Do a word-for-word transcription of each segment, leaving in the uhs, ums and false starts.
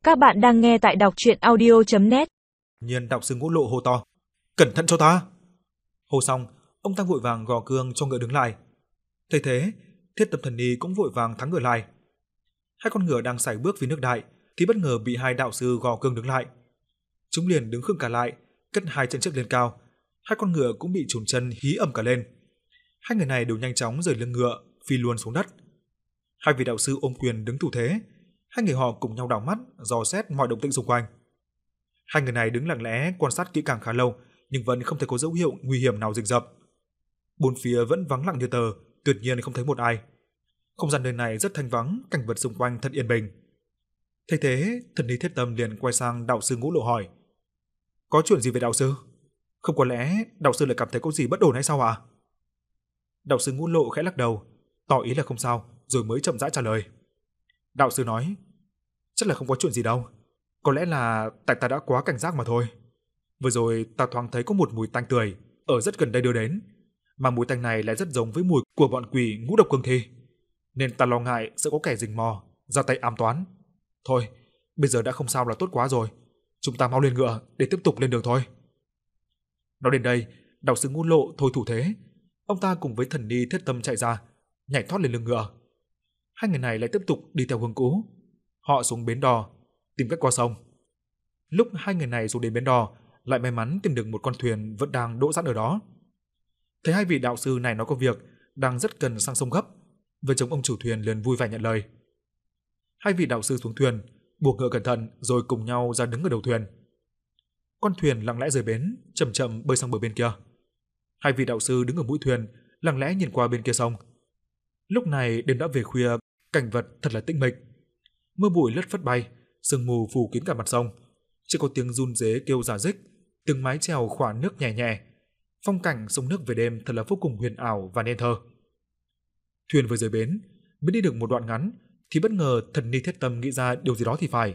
Các bạn đang nghe tại đọc truyện audio chấm net. Nhiên đạo sư Ngũ Lộ hô to: "Cẩn thận cho ta!" Hô xong, ông ta vội vàng gò cương cho ngựa đứng lại. Thấy thế, Thiết Tâm Thần Ni cũng vội vàng thắng ngựa lại. Hai con ngựa đang sải bước vì nước đại thì bất ngờ bị hai đạo sư gò cương đứng lại. Chúng liền đứng khựng cả lại, cất hai chân trước lên cao. Hai con ngựa cũng bị chùn chân hí ầm cả lên. Hai người này đều nhanh chóng rời lưng ngựa, phi luôn xuống đất. Hai vị đạo sư ôm quyền đứng thủ thế, hai người họ cùng nhau đảo mắt dò xét mọi động tĩnh xung quanh. Hai người này đứng lặng lẽ quan sát kỹ càng khá lâu, nhưng vẫn không thấy có dấu hiệu nguy hiểm nào rình rập. Bốn phía vẫn vắng lặng như tờ, tuyệt nhiên không thấy một ai. Không gian nơi này rất thanh vắng, cảnh vật xung quanh thật yên bình. Thấy thế, Thần Ni Thiết Tâm liền quay sang đạo sư Ngũ Lộ hỏi: "Có chuyện gì vậy đạo sư? Không có lẽ đạo sư lại cảm thấy có gì bất ổn hay sao ạ?" Đạo sư Ngũ Lộ khẽ lắc đầu, tỏ ý là không sao, rồi mới chậm rãi trả lời. Đạo sư nói: "Chắc là không có chuyện gì đâu, có lẽ là tại ta đã quá cảnh giác mà thôi. Vừa rồi ta thoáng thấy có một mùi tanh tươi ở rất gần đây đưa đến, mà mùi tanh này lại rất giống với mùi của bọn quỷ ngũ độc cương thi, nên ta lo ngại sẽ có kẻ rình mò ra tay ám toán. Thôi, bây giờ đã không sao là tốt quá rồi, chúng ta mau lên ngựa để tiếp tục lên đường thôi." Nói đến đây, đạo sư Ngũ Lộ thôi thủ thế, ông ta cùng với Thần Ni Thiết Tâm chạy ra, nhảy thoát lên lưng ngựa. Hai người này lại tiếp tục đi theo hướng cũ. Họ xuống bến đò, tìm cách qua sông. Lúc hai người này xuống đến bến đò, lại may mắn tìm được một con thuyền vẫn đang đỗ sẵn ở đó. Thấy hai vị đạo sư này nói có việc, đang rất cần sang sông gấp, vợ chồng ông chủ thuyền liền vui vẻ nhận lời. Hai vị đạo sư xuống thuyền, buộc ngựa cẩn thận rồi cùng nhau ra đứng ở đầu thuyền. Con thuyền lặng lẽ rời bến, chậm chậm bơi sang bờ bên kia. Hai vị đạo sư đứng ở mũi thuyền, lặng lẽ nhìn qua bên kia sông. Lúc này đêm đã về khuya, cảnh vật thật là tĩnh mịch. Mưa bụi lất phất bay, sương mù phủ kín cả mặt sông, chỉ có tiếng run rế kêu rả rích, từng mái chèo khỏa nước nhẹ nhẹ. Phong cảnh sông nước về đêm thật là vô cùng huyền ảo và nên thơ. Thuyền vừa rời bến, mới đi được một đoạn ngắn thì bất ngờ Thần Ni Thiết Tâm nghĩ ra điều gì đó thì phải.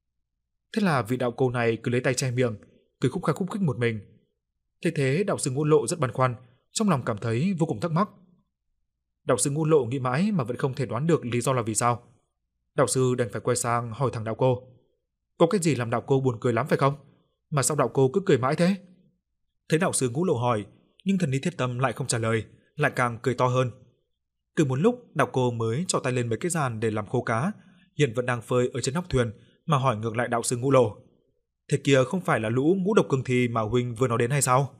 Thế là vị đạo cô này cứ lấy tay che miệng, cười khúc khắc khúc khích một mình. Thế thế đạo sư Ngũ Lộ rất băn khoăn, trong lòng cảm thấy vô cùng thắc mắc. Đạo sư Ngũ Lộ nghĩ mãi mà vẫn không thể đoán được lý do là vì sao. Đạo sư đành phải quay sang hỏi thằng đạo cô: "Có cái gì làm đạo cô buồn cười lắm phải không? Mà sao đạo cô cứ cười mãi thế?" Thấy đạo sư Ngũ Lộ hỏi, nhưng Thần Ni Thiết Tâm lại không trả lời, lại càng cười to hơn. Cười một lúc, đạo cô mới trỏ tay lên mấy cái giàn để làm khô cá, hiện vẫn đang phơi ở trên nóc thuyền, mà hỏi ngược lại đạo sư Ngũ Lộ: "Thế kia không phải là lũ ngũ độc cương thi mà huynh vừa nói đến hay sao?"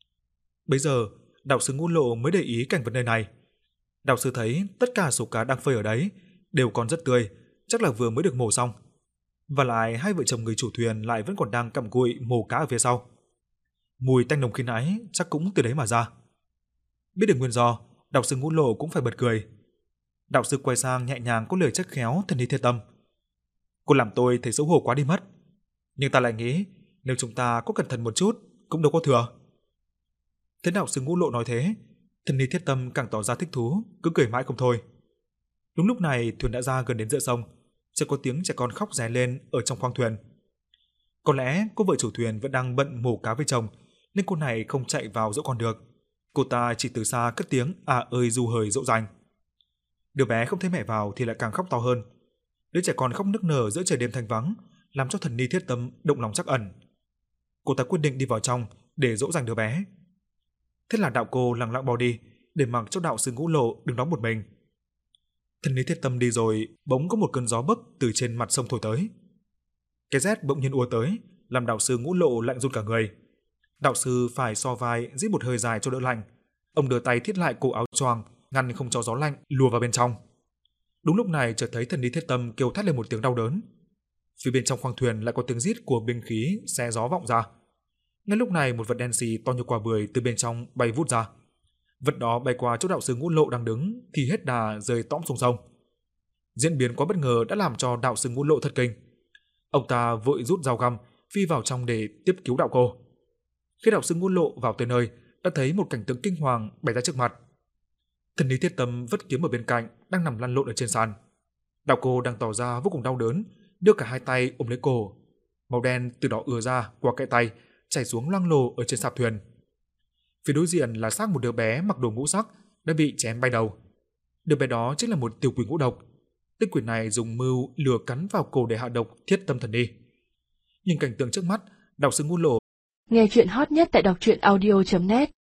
Bây giờ, đạo sư Ngũ Lộ mới để ý cảnh vật nơi này. Đạo sư thấy tất cả số cá đang phơi ở đấy đều còn rất tươi, chắc là vừa mới được mổ xong. Và lại hai vợ chồng người chủ thuyền lại vẫn còn đang cặm cụi mổ cá ở phía sau. Mùi tanh nồng khi nãy chắc cũng từ đấy mà ra. Biết được nguyên do, đạo sư Ngũ Lộ cũng phải bật cười. Đạo sư quay sang nhẹ nhàng có lời trách khéo Thần Ni Thiết Tâm: "Cô làm tôi thấy xấu hổ quá đi mất. Nhưng ta lại nghĩ nếu chúng ta có cẩn thận một chút cũng đâu có thừa." Thế đạo sư Ngũ Lộ nói thế, Thần Ni Thiết Tâm càng tỏ ra thích thú, cứ cười mãi không thôi. Đúng lúc này thuyền đã ra gần đến giữa sông, chợt có tiếng trẻ con khóc ré lên ở trong khoang thuyền. Có lẽ cô vợ chủ thuyền vẫn đang bận mổ cá với chồng, nên cô này không chạy vào dỗ con được. Cô ta chỉ từ xa cất tiếng à ơi du hời dỗ dành. Đứa bé không thấy mẹ vào thì lại càng khóc to hơn. Đứa trẻ con khóc nức nở giữa trời đêm thanh vắng, làm cho Thần Ni Thiết Tâm động lòng trắc ẩn. Cô ta quyết định đi vào trong để dỗ dành đứa bé. Thế là đạo cô lặng lặng bỏ đi, để mặc cho đạo sư Ngũ Lộ đứng đó một mình. Thần Ni Thiết Tâm đi rồi, bỗng có một cơn gió bấc từ trên mặt sông thổi tới. Cái rét bỗng nhiên ùa tới, làm đạo sư Ngũ Lộ lạnh run cả người. Đạo sư phải so vai rít một hơi dài cho đỡ lạnh. Ông đưa tay thiết lại cổ áo choàng, ngăn không cho gió lạnh lùa vào bên trong. Đúng lúc này chợt thấy Thần Ni Thiết Tâm kêu thét lên một tiếng đau đớn. Phía bên trong khoang thuyền lại có tiếng rít của binh khí xé gió vọng ra. Ngay lúc này một vật đen xì to như quả bưởi từ bên trong bay vút ra. Vật đó bay qua chỗ đạo sư Ngũ Lộ đang đứng thì hết đà rơi tõm xuống sông. Diễn biến quá bất ngờ đã làm cho đạo sư Ngũ Lộ thất kinh. Ông ta vội rút dao găm phi vào trong để tiếp cứu đạo cô. Khi đạo sư Ngũ Lộ vào tới nơi, đã thấy một cảnh tượng kinh hoàng bày ra trước mặt. Thần Ni Thiết Tâm vất kiếm ở bên cạnh đang nằm lăn lộn ở trên sàn. Đạo cô đang tỏ ra vô cùng đau đớn, đưa cả hai tay ôm lấy cổ. Màu đen từ đó ứa ra qua kẽ tay, chảy xuống loang lổ ở trên sạp thuyền. Phía đối diện là xác một đứa bé mặc đồ ngũ sắc đã bị chém bay đầu. Đứa bé đó chính là một tiểu quỷ ngũ độc. Tên quỷ này dùng mưu lừa cắn vào cổ để hạ độc Thiết Tâm Thần Ni. Nhưng cảnh tượng trước mắt, đọc sự ngũ lộ. Nghe chuyện hot nhất tại đọc truyện audio chấm net